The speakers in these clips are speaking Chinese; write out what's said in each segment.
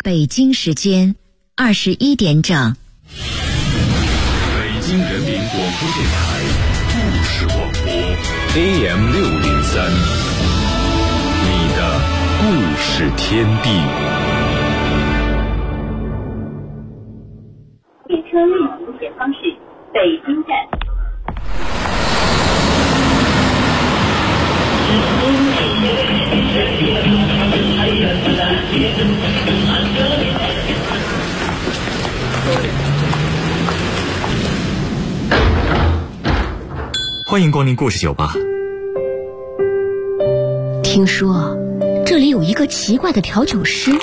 北京时间21点整。 北京人民广播电台故事广播 AM603，你的故事天地。 列车运行前方是北京站。 欢迎光临故事酒吧。 听说这里有一个奇怪的调酒师，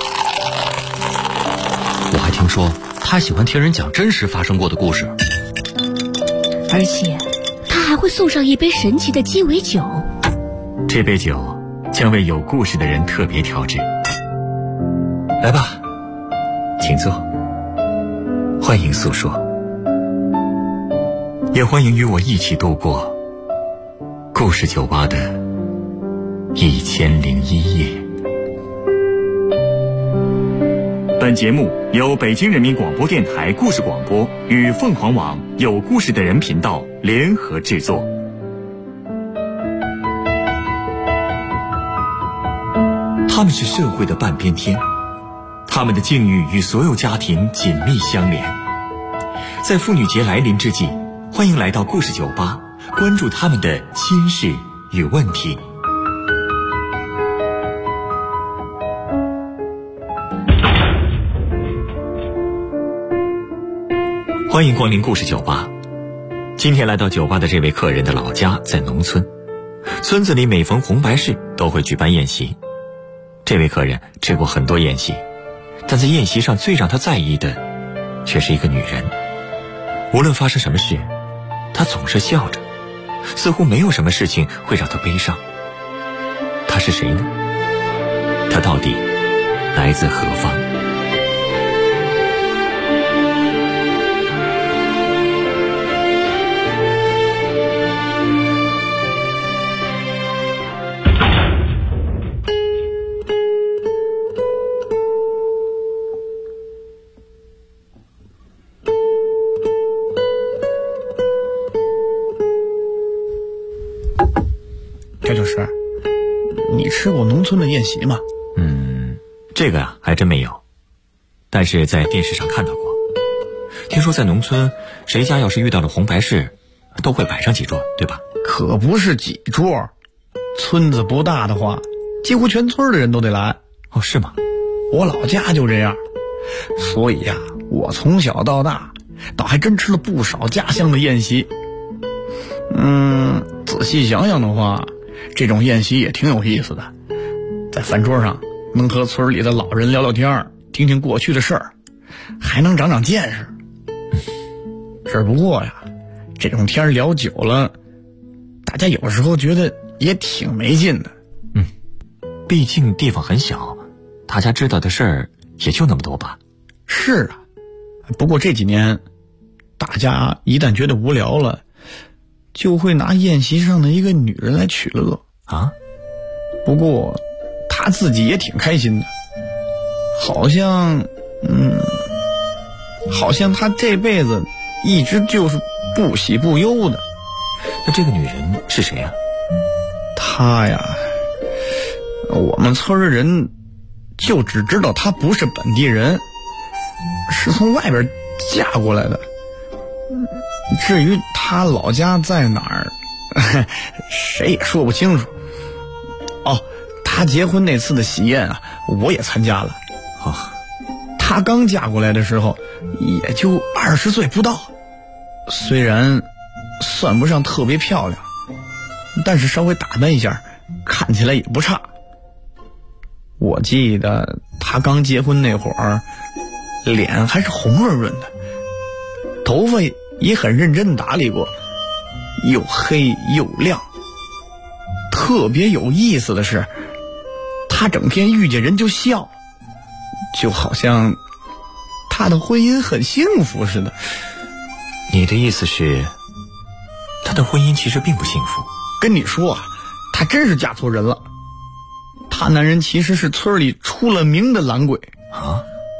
我还听说他喜欢听人讲真实发生过的故事， 而且他还会送上一杯神奇的鸡尾酒。 这杯酒将为有故事的人特别调制。来吧，请坐，欢迎诉说，也欢迎与我一起度过故事酒吧的1001夜。本节目由北京人民广播电台故事广播与凤凰网有故事的人频道联合制作。他们是社会的半边天，他们的境遇与所有家庭紧密相连。在妇女节来临之际，欢迎来到故事酒吧，关注他们的心事与问题。欢迎光临故事酒吧。今天来到酒吧的这位客人的老家在农村，村子里每逢红白事都会举办宴席。这位客人吃过很多宴席，但在宴席上最让他在意的却是一个女人。无论发生什么事，她总是笑着，似乎没有什么事情会让她悲伤。她是谁呢？她到底来自何方？ 这就是，你吃过农村的宴席吗？ 这个还真没有，但是在电视上看到过。听说在农村，谁家要是遇到了红白事，都会摆上几桌，对吧？ 可不是几桌，村子不大的话，几乎全村的人都得来。 哦，是吗？ 我老家就这样，所以呀，我从小到大，倒还真吃了不少家乡的宴席。仔细想想的话，这种宴席也挺有意思的，在饭桌上能和村里的老人聊聊天，听听过去的事儿，还能长长见识。只不过呀，这种天聊久了，大家有时候觉得也挺没劲的。 毕竟地方很小，大家知道的事儿也就那么多吧。 是啊，不过这几年，大家一旦觉得无聊了，就会拿宴席上的一个女人来取乐啊。 不过他自己也挺开心的，好像他这辈子一直就是不喜不忧的。 那这个女人是谁啊？ 她呀，我们村人就只知道她不是本地人，是从外边嫁过来的。至于她老家在哪儿，谁也说不清楚。她结婚那次的喜宴啊，我也参加了。她刚嫁过来的时候也就20岁不到，虽然算不上特别漂亮，但是稍微打扮一下看起来也不差。我记得她刚结婚那会儿，脸还是红润润的，头发也很认真打理过，又黑又亮。特别有意思的是，她整天遇见人就笑，就好像她的婚姻很幸福似的。 你的意思是，她的婚姻其实并不幸福？ 跟你说啊，她真是嫁错人了。她男人其实是村里出了名的懒鬼啊，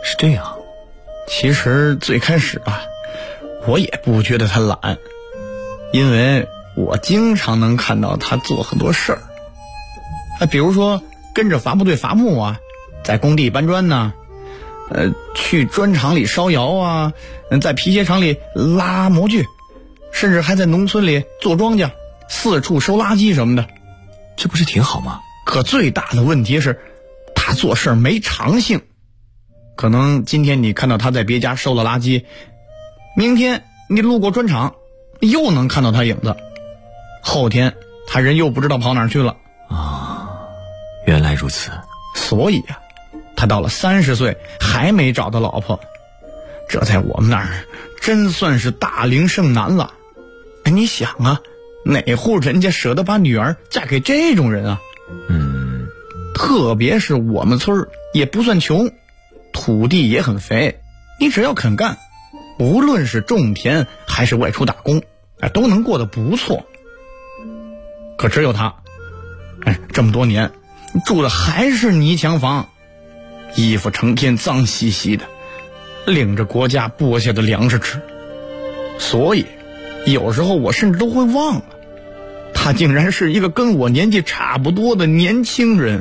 是这样。 其实最开始啊，我也不觉得他懒，因为我经常能看到他做很多事儿。比如说跟着伐木队伐木啊，在工地搬砖呢，去砖厂里烧窑啊，在皮鞋厂里拉模具，甚至还在农村里做庄稼，四处收垃圾什么的。 这不是挺好吗？ 可最大的问题是他做事没长性。可能今天你看到他在别家收了垃圾，明天你路过砖厂又能看到他影子，后天他人又不知道跑哪儿去了啊！原来如此。 所以啊，他到了30岁还没找到老婆，这在我们那儿真算是大龄剩男了。你想啊，哪户人家舍得把女儿嫁给这种人啊？特别是我们村也不算穷，土地也很肥，你只要肯干，无论是种田还是外出打工，都能过得不错。可只有他，这么多年住的还是泥墙房，衣服成天脏兮兮的，领着国家拨下的粮食吃。所以有时候我甚至都会忘了，他竟然是一个跟我年纪差不多的年轻人。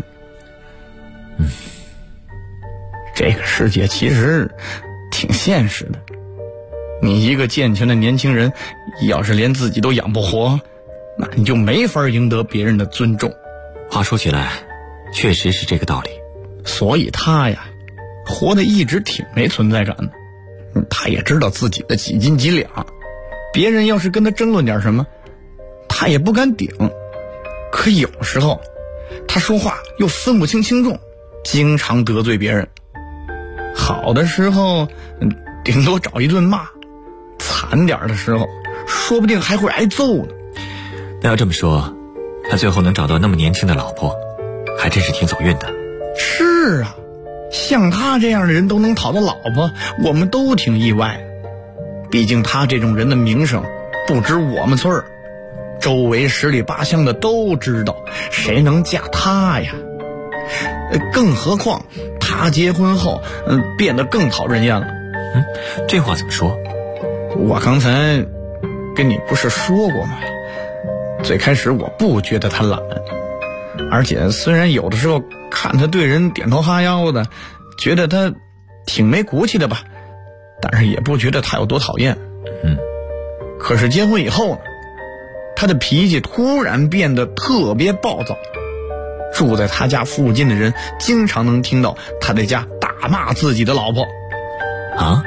这个世界其实挺现实的，你一个健全的年轻人，要是连自己都养不活，那你就没法赢得别人的尊重。 话说起来，确实是这个道理。 所以他呀，活得一直挺没存在感的。他也知道自己的几斤几两，别人要是跟他争论点什么，他也不敢顶。可有时候他说话又分不清轻重，经常得罪别人。好的时候顶多找一顿骂，惨点的时候说不定还会挨揍呢。 那要这么说，他最后能找到那么年轻的老婆，还真是挺走运的。 是啊，像他这样的人都能讨到老婆，我们都挺意外的。毕竟他这种人的名声不止我们村儿，周围10里8乡的都知道，谁能嫁他呀？更何况他结婚后变得更讨人厌了。 这话怎么说？ 我刚才跟你不是说过吗？最开始我不觉得他懒，而且虽然有的时候看他对人点头哈腰的，觉得他挺没骨气的吧，但是也不觉得他有多讨厌。可是结婚以后呢，他的脾气突然变得特别暴躁，住在他家附近的人经常能听到他在家大骂自己的老婆。 啊？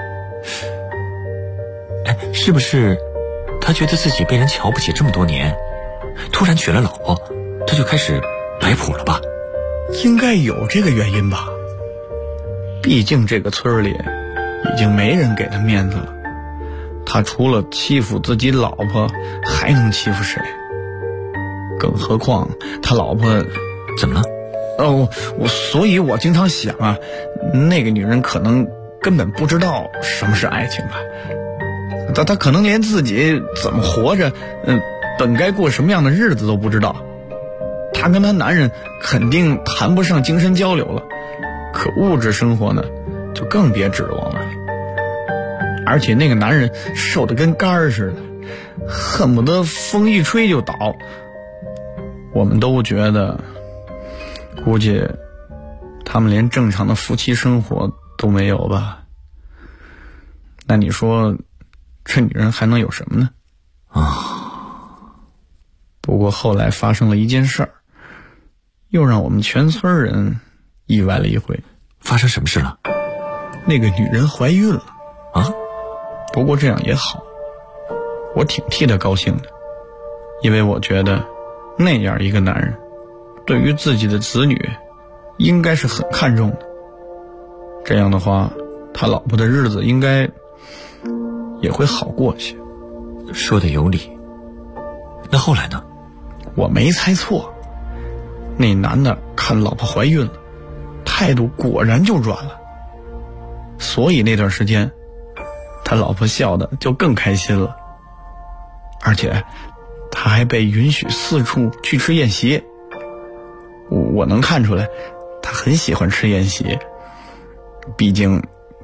是不是他觉得自己被人瞧不起这么多年，突然娶了老婆，他就开始摆谱了吧？ 应该有这个原因吧，毕竟这个村里已经没人给他面子了，他除了欺负自己老婆还能欺负谁？更何况他老婆怎么了？ 所以我经常想啊，那个女人可能根本不知道什么是爱情吧，她可能连自己怎么活着，本该过什么样的日子都不知道。她跟她男人肯定谈不上精神交流了，可物质生活呢，就更别指望了。而且那个男人瘦得跟杆儿似的，恨不得风一吹就倒。我们都觉得，估计他们连正常的夫妻生活都没有吧。那你说这女人还能有什么呢？不过后来发生了一件事儿，又让我们全村人意外了一回。 发生什么事了？ 那个女人怀孕了。不过这样也好，我挺替她高兴的，因为我觉得那样一个男人对于自己的子女应该是很看重的。这样的话，他老婆的日子应该也会好过些。 说的有理。那后来呢？ 我没猜错，那男的看老婆怀孕了，态度果然就软了。所以那段时间他老婆笑得就更开心了，而且他还被允许四处去吃宴席。我能看出来他很喜欢吃宴席，毕竟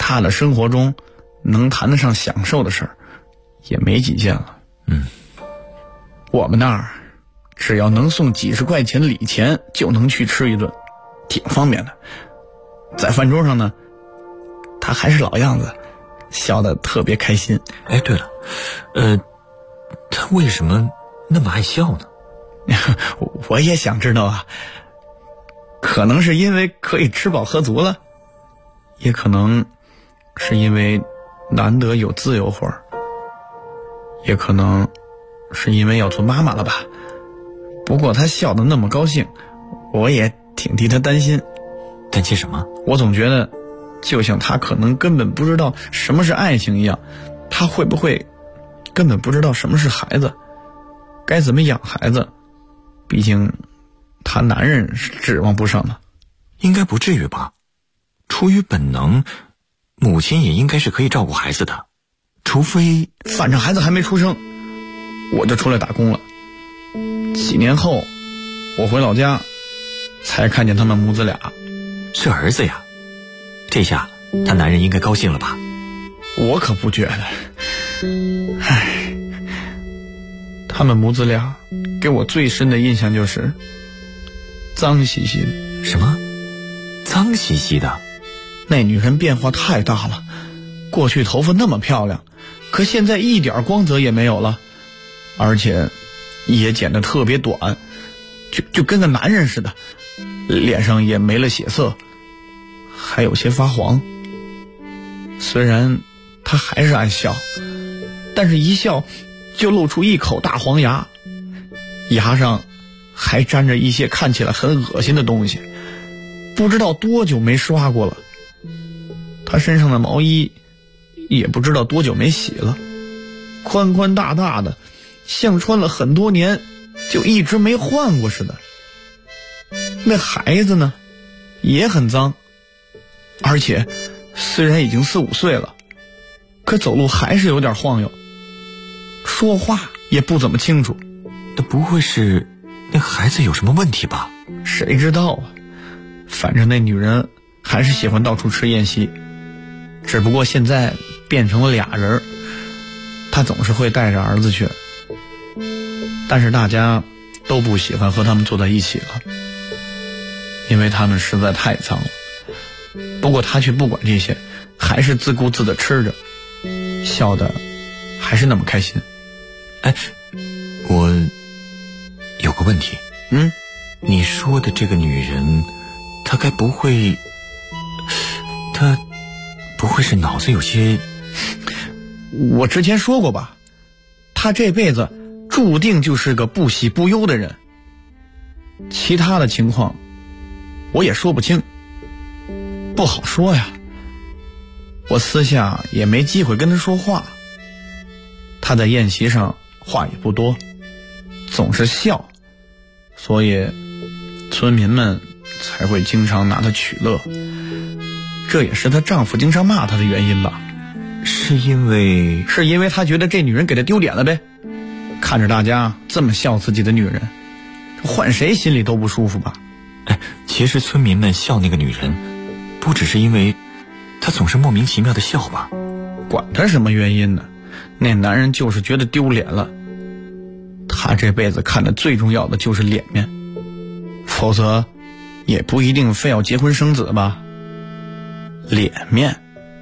他的生活中能谈得上享受的事儿也没几件了。我们那儿只要能送几十块钱礼钱就能去吃一顿，挺方便的。在饭桌上呢，他还是老样子，笑得特别开心。 哎，对了，他为什么那么爱笑呢？ 我也想知道啊，可能是因为可以吃饱喝足了，也可能是因为难得有自由活儿，也可能是因为要做妈妈了吧。不过他笑得那么高兴，我也挺替他担心。 担心什么？ 我总觉得就像他可能根本不知道什么是爱情一样，他会不会根本不知道什么是孩子，该怎么养孩子，毕竟他男人是指望不上的。 应该不至于吧，出于本能，母亲也应该是可以照顾孩子的，除非…… 反正孩子还没出生，我就出来打工了。几年后我回老家才看见他们母子俩。 是儿子呀，这下他男人应该高兴了吧？ 我可不觉得。唉，他们母子俩给我最深的印象就是脏兮兮的。 什么？脏兮兮的？ 那女人变化太大了，过去头发那么漂亮，可现在一点光泽也没有了，而且也剪得特别短，就跟个男人似的，脸上也没了血色，还有些发黄。虽然她还是爱笑，但是一笑就露出一口大黄牙，牙上还沾着一些看起来很恶心的东西，不知道多久没刷过了。她身上的毛衣也不知道多久没洗了，宽宽大大的，像穿了很多年就一直没换过似的。那孩子呢也很脏，而且虽然已经4、5岁了，可走路还是有点晃悠，说话也不怎么清楚。 那不会是那孩子有什么问题吧？ 谁知道啊，反正那女人还是喜欢到处吃宴席，只不过现在变成了俩人，她总是会带着儿子去，但是大家都不喜欢和他们坐在一起了，因为他们实在太脏了。不过他却不管这些，还是自顾自地吃着，笑得还是那么开心。 哎，我有个问题。你说的这个女人，她该不会……她不会是脑子有些…… 我之前说过吧，她这辈子注定就是个不喜不忧的人，其他的情况我也说不清，不好说呀。我私下也没机会跟她说话，她在宴席上话也不多，总是笑，所以村民们才会经常拿她取乐，这也是她丈夫经常骂她的原因吧。 是因为她觉得这女人给她丢脸了呗，看着大家这么笑自己的女人，换谁心里都不舒服吧。 其实村民们笑那个女人，不只是因为她总是莫名其妙的笑吧？ 管她什么原因呢，那男人就是觉得丢脸了。他这辈子看的最重要的就是脸面，否则也不一定非要结婚生子吧。脸面，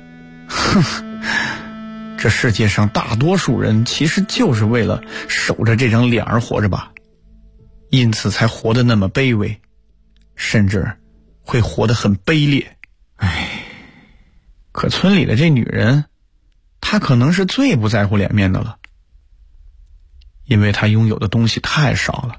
这世界上大多数人其实就是为了守着这张脸而活着吧，因此才活得那么卑微，甚至会活得很卑劣。可村里的这女人，她可能是最不在乎脸面的了，因为她拥有的东西太少了。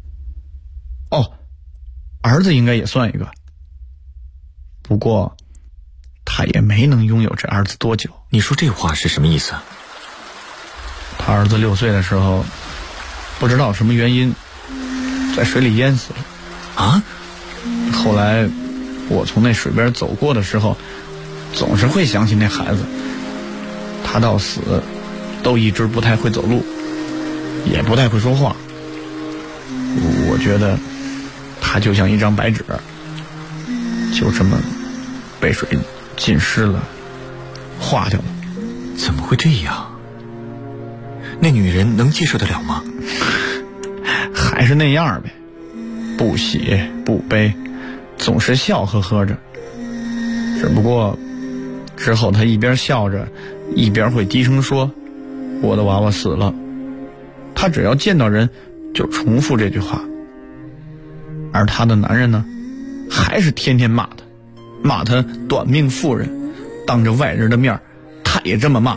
儿子应该也算一个，不过她也没能拥有这儿子多久。 你说这话是什么意思？ 她儿子6岁的时候，不知道什么原因在水里淹死了啊。 后来我从那水边走过的时候，总是会想起那孩子，他到死都一直不太会走路，也不太会说话。我觉得他就像一张白纸，就这么被水浸湿了， 化掉了。 怎么会这样？那女人能接受得了吗？ 还是那样呗，不喜不悲，总是笑呵呵着。只不过之后她一边笑着一边会低声说，我的娃娃死了。她只要见到人就重复这句话。而她的男人呢，还是天天骂她短命妇人，当着外人的面她也这么骂。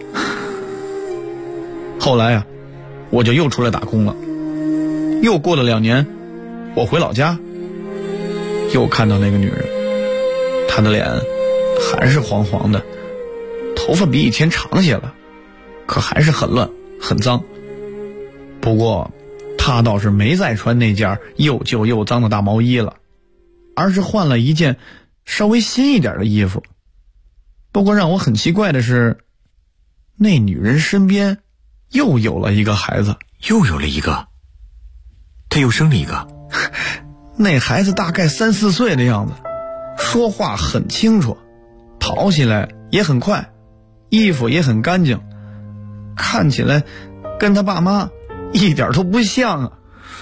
后来啊，我就又出来打工了。又过了2年，我回老家，又看到那个女人，她的脸还是黄黄的，头发比以前长些了，可还是很乱很脏。不过她倒是没再穿那件又旧又脏的大毛衣了，而是换了一件稍微新一点的衣服。不过让我很奇怪的是，那女人身边又有了一个孩子。 又有了一个？她又生了一个？ 那孩子大概3、4岁的样子，说话很清楚，跑起来也很快，衣服也很干净，看起来跟他爸妈一点都不像啊。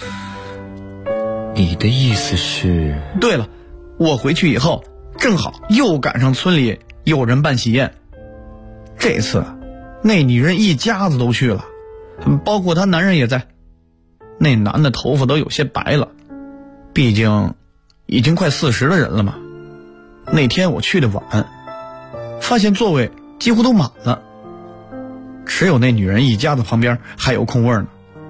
你的意思是？ 对了，我回去以后正好又赶上村里有人办喜宴，这次那女人一家子都去了，包括她男人也在。那男的头发都有些白了，毕竟已经快40的人了嘛。那天我去的晚，发现座位几乎都满了，只有那女人一家子旁边还有空位呢。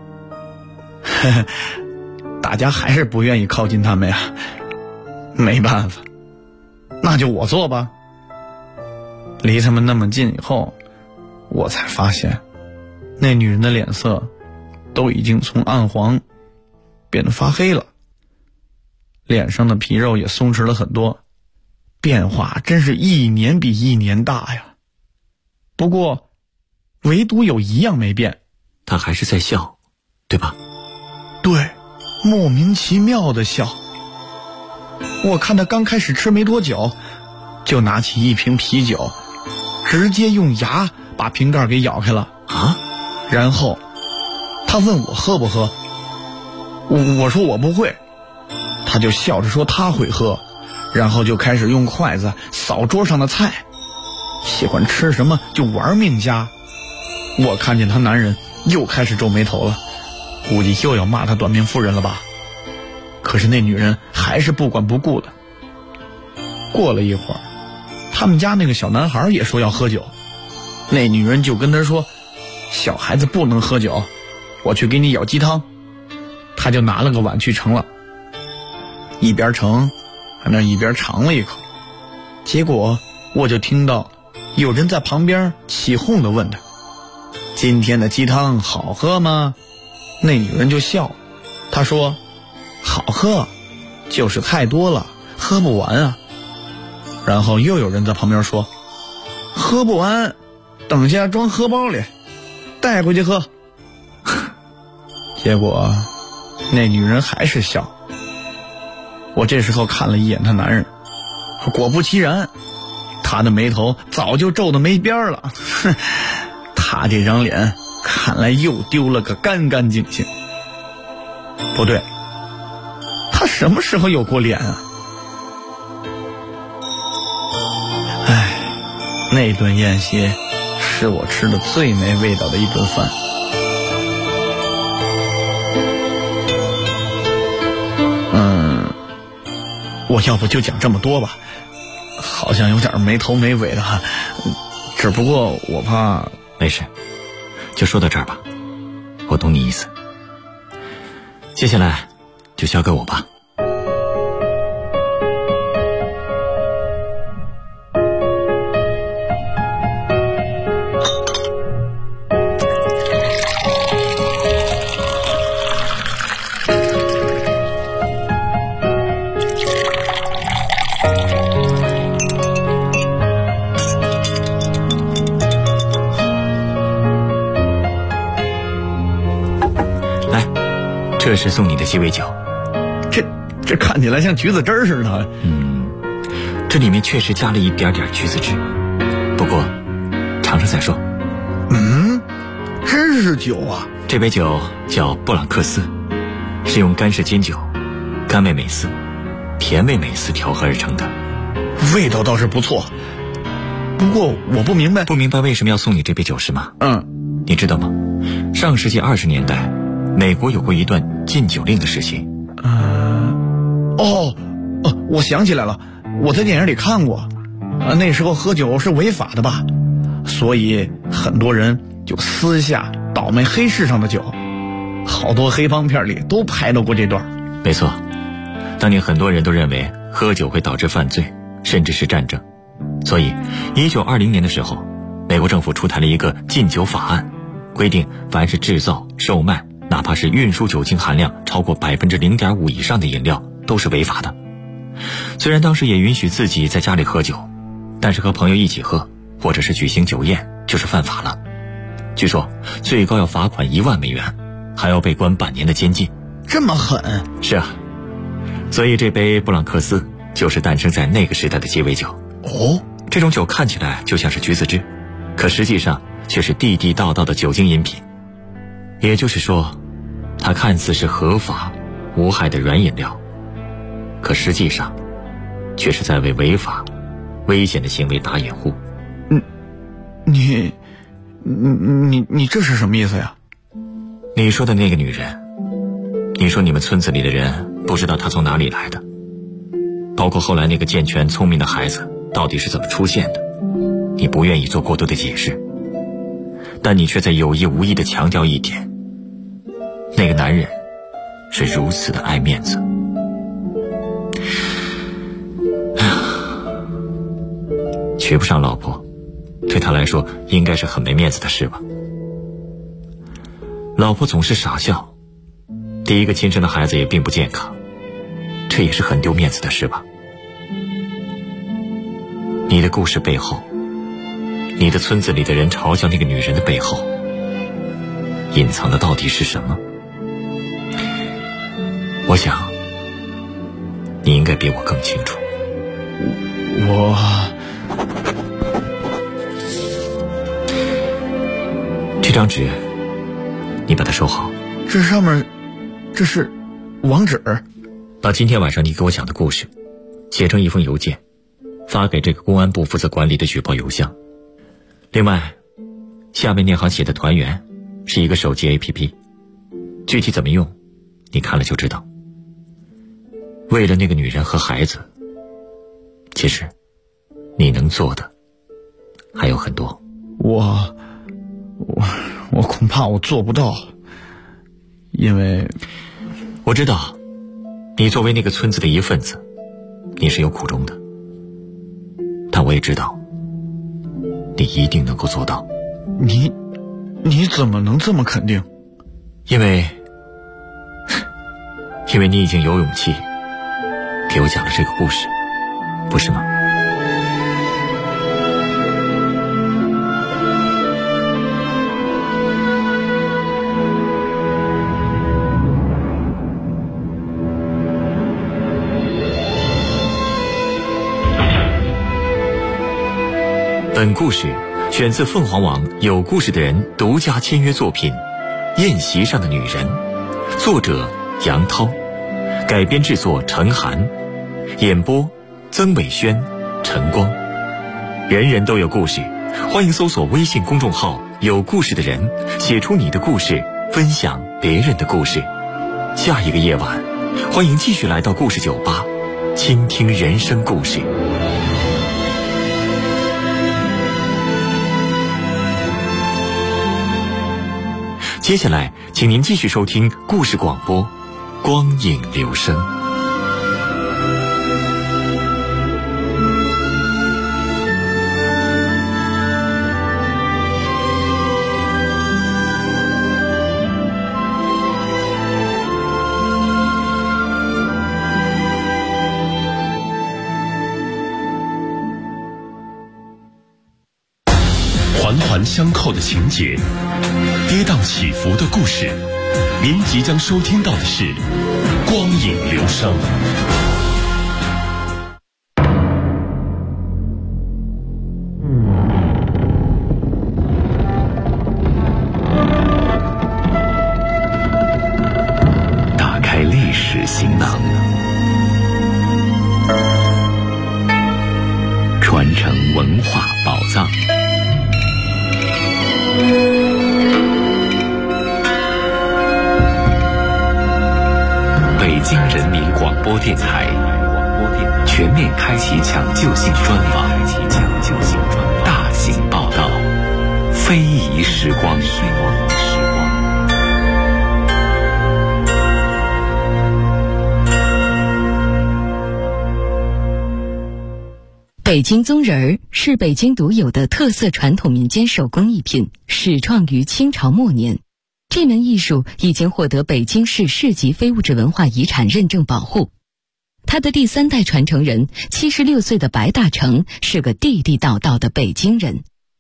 大家还是不愿意靠近他们呀，没办法，那就我做吧。离他们那么近以后，我才发现那女人的脸色都已经从暗黄变得发黑了，脸上的皮肉也松弛了很多，变化真是一年比一年大呀。不过唯独有一样没变， 她还是在笑，对吧？ 对，莫名其妙的笑。我看她刚开始吃没多久，就拿起一瓶啤酒，直接用牙把瓶盖给咬开了啊！ 然后他问我喝不喝，我说我不会，他就笑着说他会喝，然后就开始用筷子扫桌上的菜，喜欢吃什么就玩命夹。我看见他男人又开始皱眉头了，估计又要骂他短命妇人了吧。可是那女人还是不管不顾的。过了一会儿，他们家那个小男孩也说要喝酒，那女人就跟他说，小孩子不能喝酒，我去给你舀鸡汤。他就拿了个碗去盛了，一边盛还那一边尝了一口。结果我就听到有人在旁边起哄地问他，今天的鸡汤好喝吗？那女人就笑，她说好喝，就是太多了喝不完啊。然后又有人在旁边说，喝不完等下装荷包里带回去喝。结果那女人还是笑。我这时候看了一眼她男人，果不其然，他的眉头早就皱得没边了。他这张脸看来又丢了个干干净净。不对，他什么时候有过脸啊？唉，那顿宴席是我吃的最没味道的一顿饭。我要不就讲这么多吧，好像有点没头没尾的哈。只不过我怕…… 没事，就说到这儿吧，我懂你意思。接下来就交给我吧。这是送你的鸡尾酒， 这看起来像橘子汁似的。 这里面确实加了一点点橘子汁， 不过尝尝再说。 真是酒啊！ 这杯酒叫布朗克斯，是用干式金酒、甘味美思、甜味美思调和而成的， 味道倒是不错。不过我不明白为什么要送你这杯酒是吗？你知道吗？上世纪20年代，美国有过一段禁酒令的时期。 我想起来了，我在电影里看过，那时候喝酒是违法的吧？所以很多人就私下倒卖黑市上的酒，好多黑帮片里都拍到过这段。 没错，当年很多人都认为喝酒会导致犯罪，甚至是战争，所以1920年的时候，美国政府出台了一个禁酒法案，规定凡是制造、售卖，哪怕是运输酒精含量超过 0.5% 以上的饮料都是违法的。虽然当时也允许自己在家里喝酒，但是和朋友一起喝或者是举行酒宴就是犯法了。据说最高要罚款1万美元，还要被关半年的监禁。 这么狠？ 是啊，所以这杯布朗克斯就是诞生在那个时代的鸡尾酒。这种酒看起来就像是橘子汁，可实际上却是地地道道的酒精饮品。也就是说，它看似是合法无害的软饮料，可实际上却是在为违法危险的行为打掩护。 你这是什么意思呀？ 你说的那个女人，你说你们村子里的人不知道她从哪里来的，包括后来那个健全聪明的孩子到底是怎么出现的，你不愿意做过多的解释，但你却在有意无意地强调一点，那个男人是如此的爱面子。娶不上老婆，对他来说应该是很没面子的事吧。老婆总是傻笑，第一个亲生的孩子也并不健康，这也是很丢面子的事吧。你的故事背后，你的村子里的人嘲笑那个女人的背后，隐藏的到底是什么？我想你应该比我更清楚。这张纸你把它收好。 这上面这是网址。 把今天晚上你给我讲的故事写成一封邮件，发给这个公安部负责管理的举报邮箱。另外，下面那行写的团圆是一个手机 APP， 具体怎么用你看了就知道。为了那个女人和孩子，其实你能做的还有很多。 我恐怕我做不到，因为我知道你作为那个村子的一份子，你是有苦衷的，但我也知道你一定能够做到。 你怎么能这么肯定？ 因为你已经有勇气给我讲了这个故事，不是吗？本故事选自凤凰网有故事的人独家签约作品《宴席上的女人》，作者杨涛，改编制作陈涵，演播曾伟轩、陈光。人人都有故事，欢迎搜索微信公众号有故事的人，写出你的故事，分享别人的故事。下一个夜晚，欢迎继续来到故事酒吧，倾听人生故事。接下来请您继续收听故事广播《光影留声》。 环环相扣的情节，跌宕起伏的故事，您即将收听到的是《光影留声》。 行囊，传承文化宝藏。北京人民广播电台全面开启抢救性专访，大型报道，非遗时光。 北京宗人儿是北京独有的特色传统民间手工艺品，始创于清朝末年。这门艺术已经获得北京市市级非物质文化遗产认证保护。他的第3代传承人76岁的白大成是个地地道道的北京人。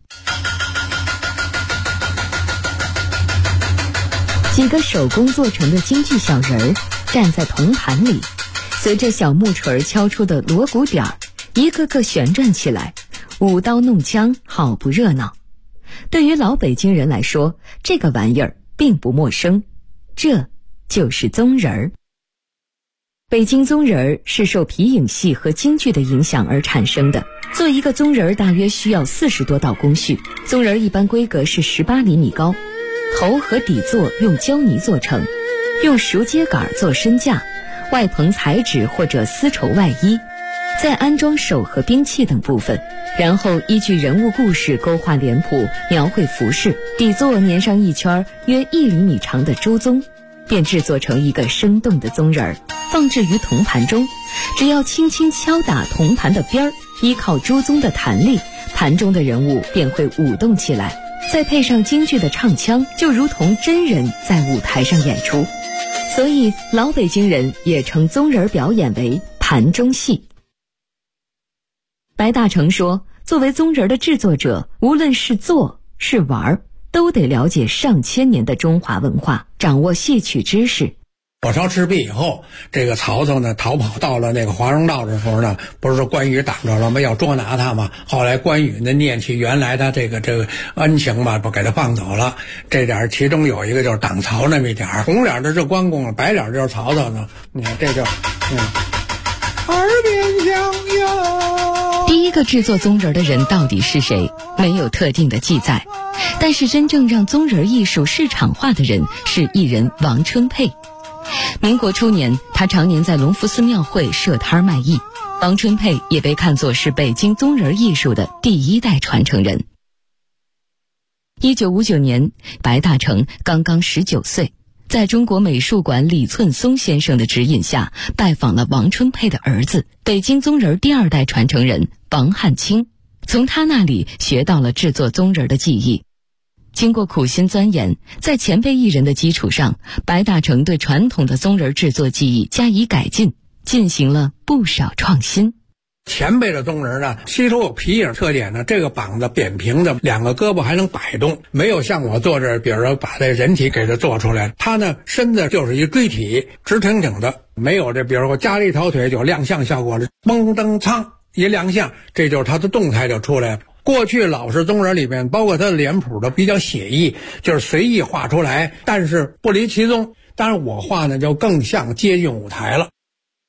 几个手工做成的京剧小人儿站在铜盘里，随着小木锤敲出的锣鼓点儿，一个个旋转起来，舞刀弄枪，好不热闹。对于老北京人来说，这个玩意儿并不陌生，这就是宗人儿。北京宗人儿是受皮影戏和京剧的影响而产生的。做一个宗人儿大约需要40多道工序，宗人儿一般规格是18厘米高，头和底座用胶泥做成，用熟秸秆做身架，外棚彩纸或者丝绸外衣，再安装手和兵器等部分，然后依据人物故事勾画脸谱，描绘服饰，底座粘上一圈约1厘米长的朱宗，便制作成一个生动的宗人儿，放置于铜盘中。只要轻轻敲打铜盘的边儿，依靠朱宗的弹力，盘中的人物便会舞动起来，再配上京剧的唱腔，就如同真人在舞台上演出。所以老北京人也称宗人表演为盘中戏。白大成说，作为宗人的制作者，无论是做是玩，都得了解上千年的中华文化，掌握戏曲知识。 火烧赤壁以后，这个曹操呢逃跑到了那个华容道的时候呢，不是说关羽挡着了吗？要捉拿他嘛。后来关羽呢念起原来的这个恩情嘛，不给他放走了。这点其中有一个就是挡曹那么一点，红脸的是关公，白脸就是曹操呢。你看这就耳边响哟。 第一个制作宗人的人到底是谁，没有特定的记载，但是真正让宗人艺术市场化的人是艺人王春佩。民国初年，他常年在隆福寺庙会设摊卖艺。王春佩也被看作是北京宗人艺术的第1代传承人。1959年，白大成刚刚19岁，在中国美术馆李寸松先生的指引下，拜访了王春佩的儿子，北京宗人第2代传承人王汉卿，从他那里学到了制作宗人的技艺。经过苦心钻研，在前辈艺人的基础上，白大成对传统的宗人制作技艺加以改进，进行了不少创新。 前辈的宗人呢，吸收有皮影特点呢，这个膀子扁平的，2个胳膊还能摆动，没有像我做这，比如说把这人体给它做出来，他呢身子就是一锥体，直挺挺的，没有这比如说加了一条腿就亮相效果了，嘣噔苍一亮相，这就是他的动态就出来了。过去老式宗人里面，包括他的脸谱的比较写意，就是随意画出来，但是不离其宗。当然我画呢就更像接近舞台了。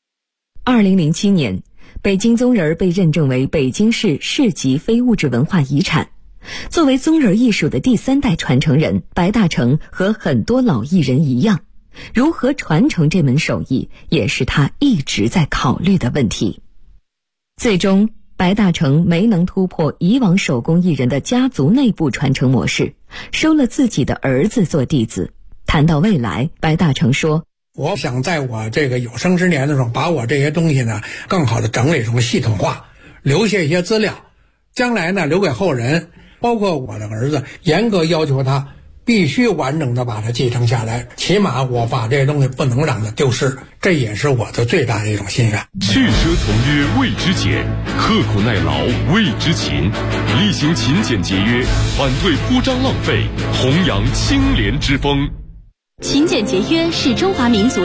2007年，北京宗人被认证为北京市市级非物质文化遗产。作为宗人艺术的第3代传承人，白大成和很多老艺人一样，如何传承这门手艺，也是他一直在考虑的问题。最终白大成没能突破以往手工艺人的家族内部传承模式，收了自己的儿子做弟子。谈到未来，白大成说， 我想在我这个有生之年的时候，把我这些东西呢更好的整理成系统化，留下一些资料，将来呢留给后人，包括我的儿子，严格要求他必须完整的把它继承下来，起码我把这些东西不能让它丢失，这也是我的最大的一种心愿。 去奢从约谓之俭，刻苦耐劳谓之勤，力行勤俭节约，反对铺张浪费，弘扬清廉之风。 勤俭节约是中华民族